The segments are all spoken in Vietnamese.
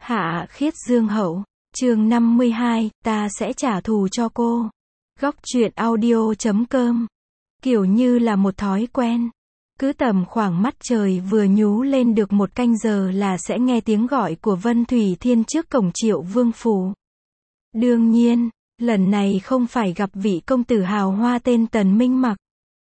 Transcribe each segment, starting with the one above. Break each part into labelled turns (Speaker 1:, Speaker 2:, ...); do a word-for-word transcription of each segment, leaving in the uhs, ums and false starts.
Speaker 1: Hạ khiết dương hậu. Chương năm mươi hai, ta sẽ trả thù cho cô. Góc truyện audio chấm com. Kiểu như là một thói quen. Cứ tầm khoảng mắt trời vừa nhú lên được một canh giờ là sẽ nghe tiếng gọi của Vân Thủy Thiên trước cổng Triệu Vương phủ. Đương nhiên, lần này không phải gặp vị công tử hào hoa tên Tần Minh Mặc,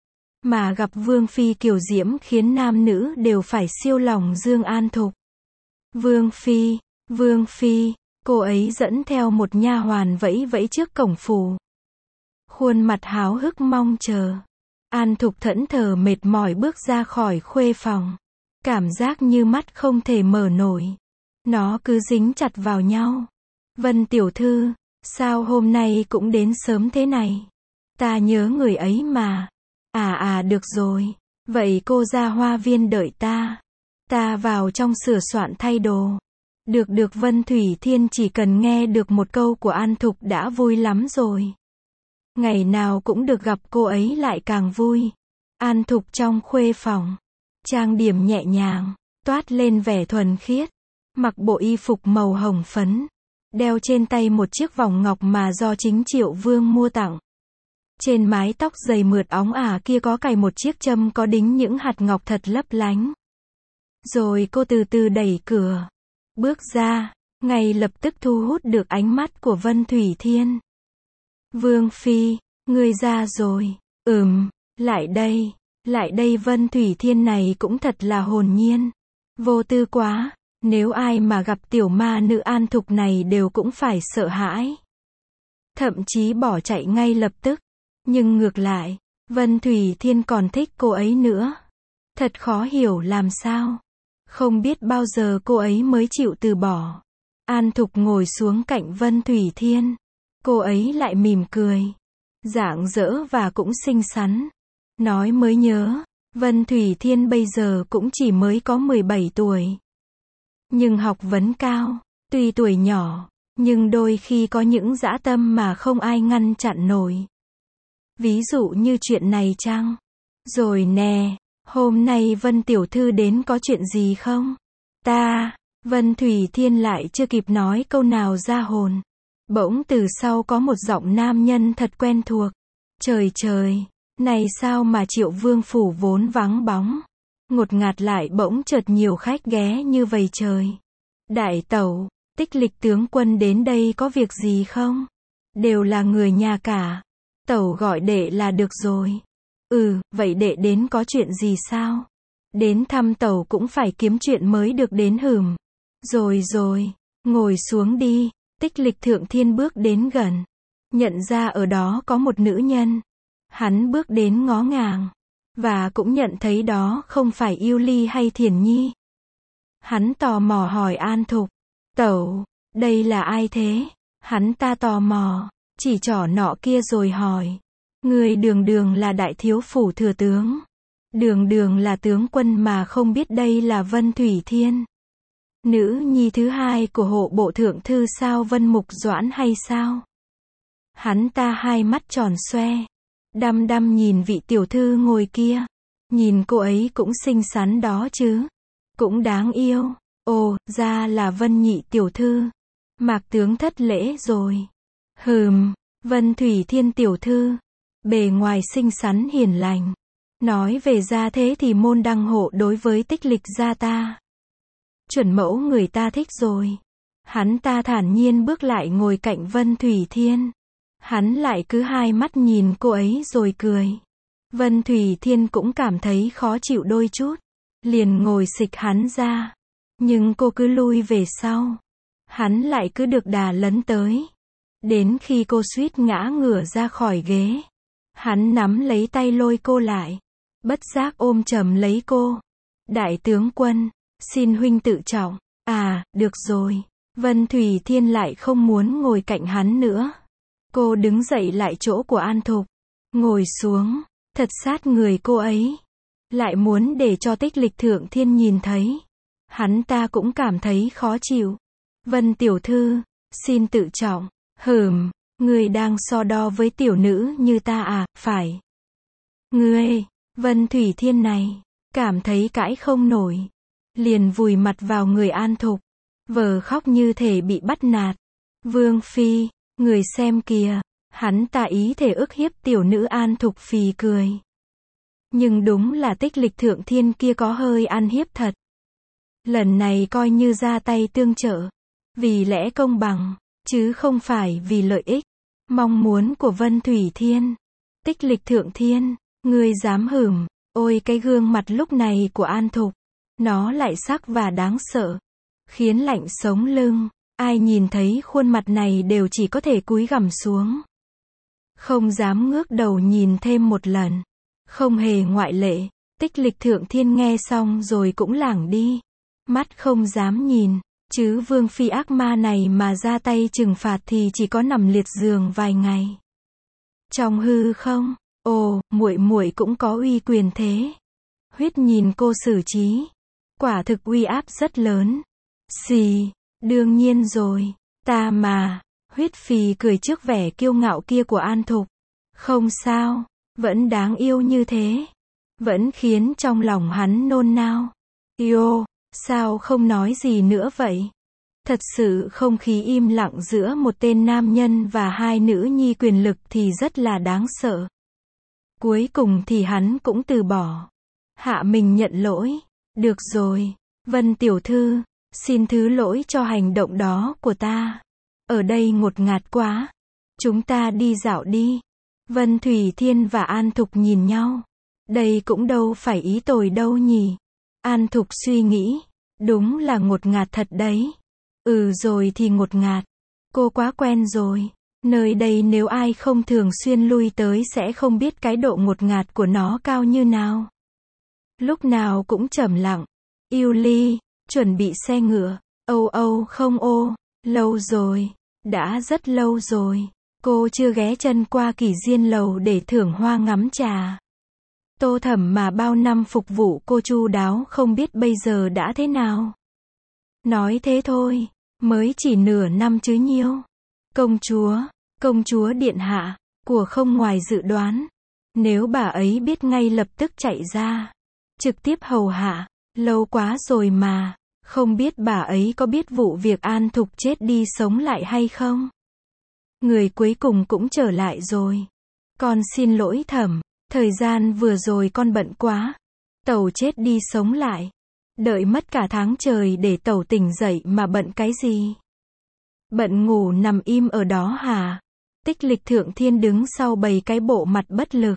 Speaker 1: mà gặp Vương Phi kiều diễm khiến nam nữ đều phải siêu lòng Dương An Thục. Vương Phi, Vương Phi, cô ấy dẫn theo một nha hoàn vẫy vẫy trước cổng phủ. Khuôn mặt háo hức mong chờ. An Thục thẫn thờ mệt mỏi bước ra khỏi khuê phòng. Cảm giác như mắt không thể mở nổi. Nó cứ dính chặt vào nhau. Vân tiểu thư, sao hôm nay cũng đến sớm thế này? Ta nhớ người ấy mà. À à được rồi. Vậy cô ra hoa viên đợi ta. Ta vào trong sửa soạn thay đồ. Được được Vân Thủy Thiên chỉ cần nghe được một câu của An Thục đã vui lắm rồi. Ngày nào cũng được gặp cô ấy lại càng vui. An Thục trong khuê phòng. Trang điểm nhẹ nhàng. Toát lên vẻ thuần khiết. Mặc bộ y phục màu hồng phấn. Đeo trên tay một chiếc vòng ngọc mà do chính Triệu Vương mua tặng. Trên mái tóc dày mượt óng ả kia có cài một chiếc châm có đính những hạt ngọc thật lấp lánh. Rồi cô từ từ đẩy cửa. Bước ra, ngay lập tức thu hút được ánh mắt của Vân Thủy Thiên. Vương Phi, ngươi ra rồi. Ừm, lại đây, lại đây. Vân Thủy Thiên này cũng thật là hồn nhiên. Vô tư quá, nếu ai mà gặp tiểu ma nữ An Thục này đều cũng phải sợ hãi. Thậm chí bỏ chạy ngay lập tức. Nhưng ngược lại, Vân Thủy Thiên còn thích cô ấy nữa. Thật khó hiểu làm sao. Không biết bao giờ cô ấy mới chịu từ bỏ. An Thục ngồi xuống cạnh Vân Thủy Thiên. Cô ấy lại mỉm cười. Rạng rỡ và cũng xinh xắn. Nói mới nhớ, Vân Thủy Thiên bây giờ cũng chỉ mới có mười bảy tuổi. Nhưng học vấn cao. Tuy tuổi nhỏ, nhưng đôi khi có những dã tâm mà không ai ngăn chặn nổi. Ví dụ như chuyện này chăng? Rồi nè. Hôm nay Vân tiểu thư đến có chuyện gì không? Ta, Vân Thủy Thiên lại chưa kịp nói câu nào ra hồn. Bỗng từ sau có một giọng nam nhân thật quen thuộc. Trời trời, này sao mà Triệu Vương phủ vốn vắng bóng. Ngột ngạt lại bỗng chợt nhiều khách ghé như vầy trời. Đại tẩu, Tích Lịch tướng quân đến đây có việc gì không? Đều là người nhà cả. Tẩu gọi đệ là được rồi. Ừ, vậy đệ đến có chuyện gì sao? Đến thăm tẩu cũng phải kiếm chuyện mới được đến hửm. Rồi rồi, ngồi xuống đi. Tích Lịch thượng thiên bước đến gần. Nhận ra ở đó có một nữ nhân. Hắn bước đến ngó ngàng. Và cũng nhận thấy đó không phải Yêu Ly hay Thiền Nhi. Hắn tò mò hỏi An Thục. Tẩu, đây là ai thế? Hắn ta tò mò, chỉ trỏ nọ kia rồi hỏi. Người đường đường là đại thiếu phủ thừa tướng. Đường đường là tướng quân mà không biết đây là Vân Thủy Thiên. Nữ nhi thứ hai của hộ bộ thượng thư sao Vân Mục Doãn hay sao? Hắn ta hai mắt tròn xoe. Đăm đăm nhìn vị tiểu thư ngồi kia. Nhìn cô ấy cũng xinh xắn đó chứ. Cũng đáng yêu. Ồ, ra là Vân nhị tiểu thư. Mạc tướng thất lễ rồi. Hừm, Vân Thủy Thiên tiểu thư. Bề ngoài xinh xắn hiền lành. Nói về gia thế thì môn đăng hộ đối với Tích Lịch gia ta. Chuẩn mẫu người ta thích rồi. Hắn ta thản nhiên bước lại ngồi cạnh Vân Thủy Thiên. Hắn lại cứ hai mắt nhìn cô ấy rồi cười. Vân Thủy Thiên cũng cảm thấy khó chịu đôi chút. Liền ngồi xịch hắn ra. Nhưng cô cứ lui về sau. Hắn lại cứ được đà lấn tới. Đến khi cô suýt ngã ngửa ra khỏi ghế. Hắn nắm lấy tay lôi cô lại. Bất giác ôm chầm lấy cô. Đại tướng quân, xin huynh tự trọng. À, được rồi. Vân Thủy Thiên lại không muốn ngồi cạnh hắn nữa. Cô đứng dậy lại chỗ của An Thục. Ngồi xuống, thật sát người cô ấy. Lại muốn để cho Tích Lịch thượng thiên nhìn thấy. Hắn ta cũng cảm thấy khó chịu. Vân tiểu thư, xin tự trọng. Hừm. Ngươi đang so đo với tiểu nữ như ta à, phải. Ngươi, Vân Thủy Thiên này, cảm thấy cãi không nổi. Liền vùi mặt vào người An Thục. Vờ khóc như thể bị bắt nạt. Vương Phi, người xem kìa, hắn ta ý thể ức hiếp tiểu nữ An Thục phì cười. Nhưng đúng là Tích Lịch Thượng Thiên kia có hơi ăn hiếp thật. Lần này coi như ra tay tương trợ. Vì lẽ công bằng, chứ không phải vì lợi ích, mong muốn của Vân Thủy Thiên. Tích Lịch Thượng Thiên, ngươi dám hửm, ôi cái gương mặt lúc này của An Thục. Nó lại sắc và đáng sợ. Khiến lạnh sống lưng. Ai nhìn thấy khuôn mặt này đều chỉ có thể cúi gằm xuống. Không dám ngước đầu nhìn thêm một lần. Không hề ngoại lệ. Tích Lịch Thượng Thiên nghe xong rồi cũng lảng đi. Mắt không dám nhìn. Chứ Vương Phi ác ma này mà ra tay trừng phạt thì chỉ có nằm liệt giường vài ngày. Trong hư không, ồ, muội muội cũng có uy quyền thế. Huyết nhìn cô xử trí. Quả thực uy áp rất lớn. Xì, đương nhiên rồi, ta mà. Huyết phì cười trước vẻ kiêu ngạo kia của An Thục. Không sao, vẫn đáng yêu như thế. Vẫn khiến trong lòng hắn nôn nao. Yêu, sao không nói gì nữa vậy? Thật sự không khí im lặng giữa một tên nam nhân và hai nữ nhi quyền lực thì rất là đáng sợ. Cuối cùng thì hắn cũng từ bỏ. Hạ mình nhận lỗi. Được rồi, Vân tiểu thư, xin thứ lỗi cho hành động đó của ta. Ở đây ngột ngạt quá. Chúng ta đi dạo đi. Vân Thủy Thiên và An Thục nhìn nhau. Đây cũng đâu phải ý tồi đâu nhỉ. An Thục suy nghĩ. Đúng là ngột ngạt thật đấy. Ừ rồi thì ngột ngạt. Cô quá quen rồi. Nơi đây nếu ai không thường xuyên lui tới sẽ không biết cái độ ngột ngạt của nó cao như nào. Lúc nào cũng trầm lặng. Yêu Ly, chuẩn bị xe ngựa. Âu Âu không ô. Lâu rồi. Đã rất lâu rồi. Cô chưa ghé chân qua Kỷ Diên lầu để thưởng hoa ngắm trà. Tô Thẩm mà bao năm phục vụ cô chu đáo không biết bây giờ đã thế nào. Nói thế thôi. Mới chỉ nửa năm chứ nhiêu. Công chúa, công chúa điện hạ, của không ngoài dự đoán. Nếu bà ấy biết ngay lập tức chạy ra. Trực tiếp hầu hạ. Lâu quá rồi mà. Không biết bà ấy có biết vụ việc An Thục chết đi sống lại hay không? Người cuối cùng cũng trở lại rồi. Con xin lỗi Thẩm. Thời gian vừa rồi con bận quá. Tẩu chết đi sống lại. Đợi mất cả tháng trời để tẩu tỉnh dậy mà bận cái gì? Bận ngủ nằm im ở đó hả? Tích Lịch Thượng Thiên đứng sau bày cái bộ mặt bất lực.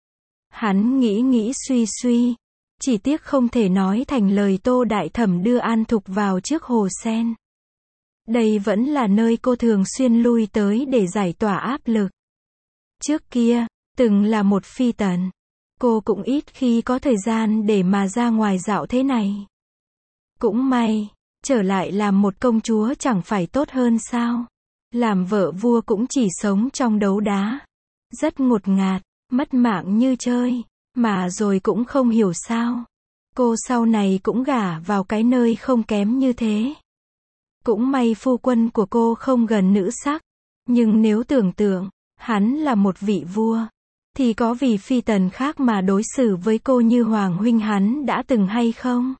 Speaker 1: Hắn nghĩ nghĩ suy suy. Chỉ tiếc không thể nói thành lời Tô Đại Thẩm đưa An Thục vào trước hồ sen. Đây vẫn là nơi cô thường xuyên lui tới để giải tỏa áp lực. Trước kia, từng là một phi tần. Cô cũng ít khi có thời gian để mà ra ngoài dạo thế này. Cũng may, trở lại làm một công chúa chẳng phải tốt hơn sao? Làm vợ vua cũng chỉ sống trong đấu đá. Rất ngột ngạt, mất mạng như chơi. Mà rồi cũng không hiểu sao. Cô sau này cũng gả vào cái nơi không kém như thế. Cũng may phu quân của cô không gần nữ sắc. Nhưng nếu tưởng tượng, hắn là một vị vua. Thì có vì phi tần khác mà đối xử với cô như Hoàng huynh hắn đã từng hay không?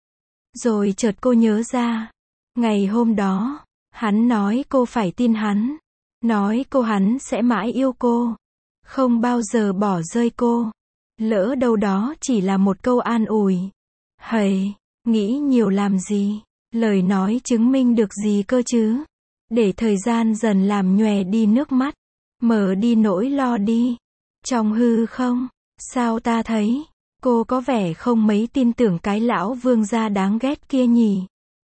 Speaker 1: Rồi chợt cô nhớ ra. Ngày hôm đó, hắn nói cô phải tin hắn. Nói cô hắn sẽ mãi yêu cô. Không bao giờ bỏ rơi cô. Lỡ đâu đó chỉ là một câu an ủi. Hầy, nghĩ nhiều làm gì? Lời nói chứng minh được gì cơ chứ? Để thời gian dần làm nhòe đi nước mắt. Mở đi nỗi lo đi. Trong hư không, sao ta thấy, cô có vẻ không mấy tin tưởng cái lão vương gia đáng ghét kia nhỉ?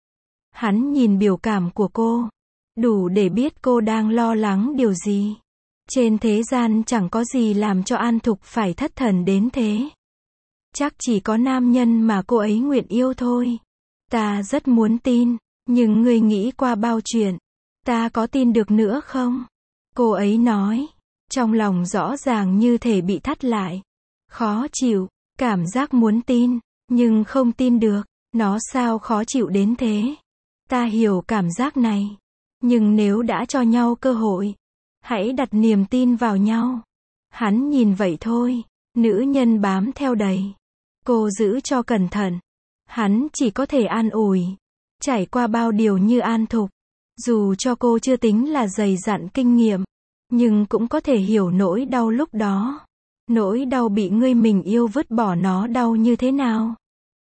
Speaker 1: Hắn nhìn biểu cảm của cô. Đủ để biết cô đang lo lắng điều gì. Trên thế gian chẳng có gì làm cho An Thục phải thất thần đến thế. Chắc chỉ có nam nhân mà cô ấy nguyện yêu thôi. Ta rất muốn tin, nhưng ngươi nghĩ qua bao chuyện. Ta có tin được nữa không? Cô ấy nói. Trong lòng rõ ràng như thể bị thắt lại. Khó chịu, cảm giác muốn tin, nhưng không tin được. Nó sao khó chịu đến thế? Ta hiểu cảm giác này. Nhưng nếu đã cho nhau cơ hội, hãy đặt niềm tin vào nhau. Hắn nhìn vậy thôi. Nữ nhân bám theo đầy. Cô giữ cho cẩn thận. Hắn chỉ có thể an ủi. Trải qua bao điều như An Thục, dù cho cô chưa tính là dày dặn kinh nghiệm, nhưng cũng có thể hiểu nỗi đau lúc đó. Nỗi đau bị người mình yêu vứt bỏ nó đau như thế nào.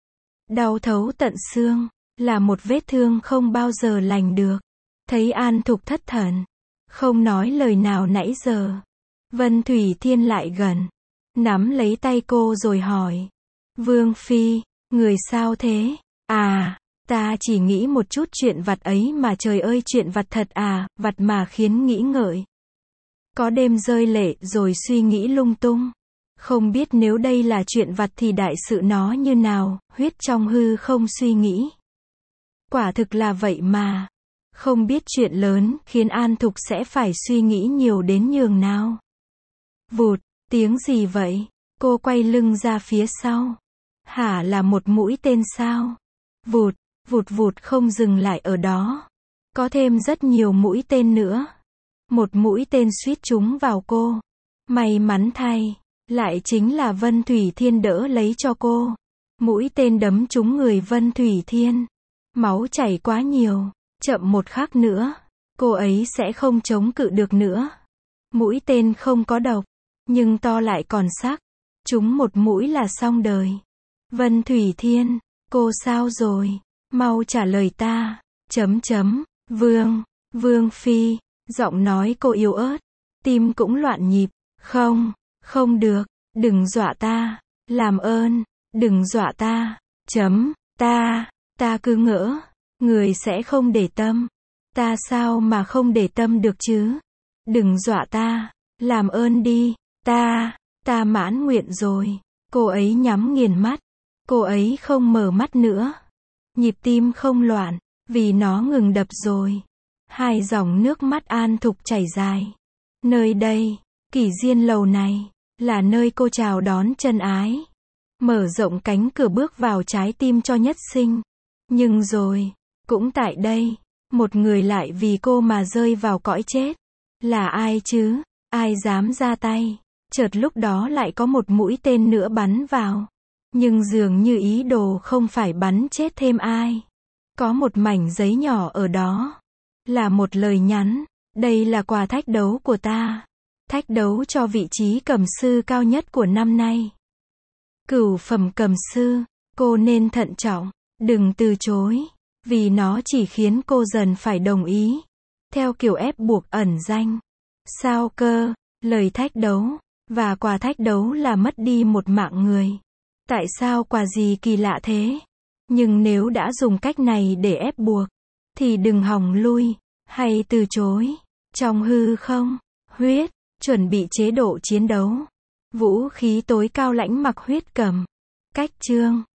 Speaker 1: Đau thấu tận xương, là một vết thương không bao giờ lành được. Thấy An Thục thất thần, không nói lời nào nãy giờ, Vân Thủy Thiên lại gần, nắm lấy tay cô rồi hỏi. Vương Phi, người sao thế? À, ta chỉ nghĩ một chút chuyện vặt ấy mà, trời ơi, chuyện vặt thật à, vặt mà khiến nghĩ ngợi. Có đêm rơi lệ rồi suy nghĩ lung tung. Không biết nếu đây là chuyện vặt thì đại sự nó như nào, huyết trong hư không suy nghĩ. Quả thực là vậy mà. Không biết chuyện lớn khiến An Thục sẽ phải suy nghĩ nhiều đến nhường nào. Vụt, tiếng gì vậy? Cô quay lưng ra phía sau. Hả, là một mũi tên sao? Vụt, vụt vụt không dừng lại ở đó. Có thêm rất nhiều mũi tên nữa. Một mũi tên suýt trúng vào cô. May mắn thay, lại chính là Vân Thủy Thiên đỡ lấy cho cô. Mũi tên đấm trúng người Vân Thủy Thiên. Máu chảy quá nhiều. Chậm một khắc nữa, cô ấy sẽ không chống cự được nữa. Mũi tên không có độc, nhưng to lại còn sắc. Trúng một mũi là xong đời. Vân Thủy Thiên, cô sao rồi? Mau trả lời ta. Chấm chấm, Vương, Vương Phi. Giọng nói cô yếu ớt. Tim cũng loạn nhịp. Không, không được, đừng dọa ta. Làm ơn, đừng dọa ta. Chấm, ta, ta cứ ngỡ. Người sẽ không để tâm. Ta sao mà không để tâm được chứ? Đừng dọa ta. Làm ơn đi. Ta, ta mãn nguyện rồi. Cô ấy nhắm nghiền mắt. Cô ấy không mở mắt nữa. Nhịp tim không loạn, vì nó ngừng đập rồi. Hai dòng nước mắt An Thục chảy dài. Nơi đây, Kỷ Diên lầu này, là nơi cô chào đón chân ái. Mở rộng cánh cửa bước vào trái tim cho nhất sinh. Nhưng rồi, cũng tại đây, một người lại vì cô mà rơi vào cõi chết. Là ai chứ? Ai dám ra tay? Chợt lúc đó lại có một mũi tên nữa bắn vào. Nhưng dường như ý đồ không phải bắn chết thêm ai. Có một mảnh giấy nhỏ ở đó. Là một lời nhắn. Đây là quà thách đấu của ta. Thách đấu cho vị trí cầm sư cao nhất của năm nay. Cửu phẩm cầm sư. Cô nên thận trọng. Đừng từ chối. Vì nó chỉ khiến cô dần phải đồng ý. Theo kiểu ép buộc ẩn danh. Sao cơ? Lời thách đấu. Và quà thách đấu là mất đi một mạng người. Tại sao quà gì kỳ lạ thế? Nhưng nếu đã dùng cách này để ép buộc, thì đừng hòng lui, hay từ chối. Trong hư không, huyết, chuẩn bị chế độ chiến đấu. Vũ khí tối cao lãnh mặc huyết cầm. Cách chương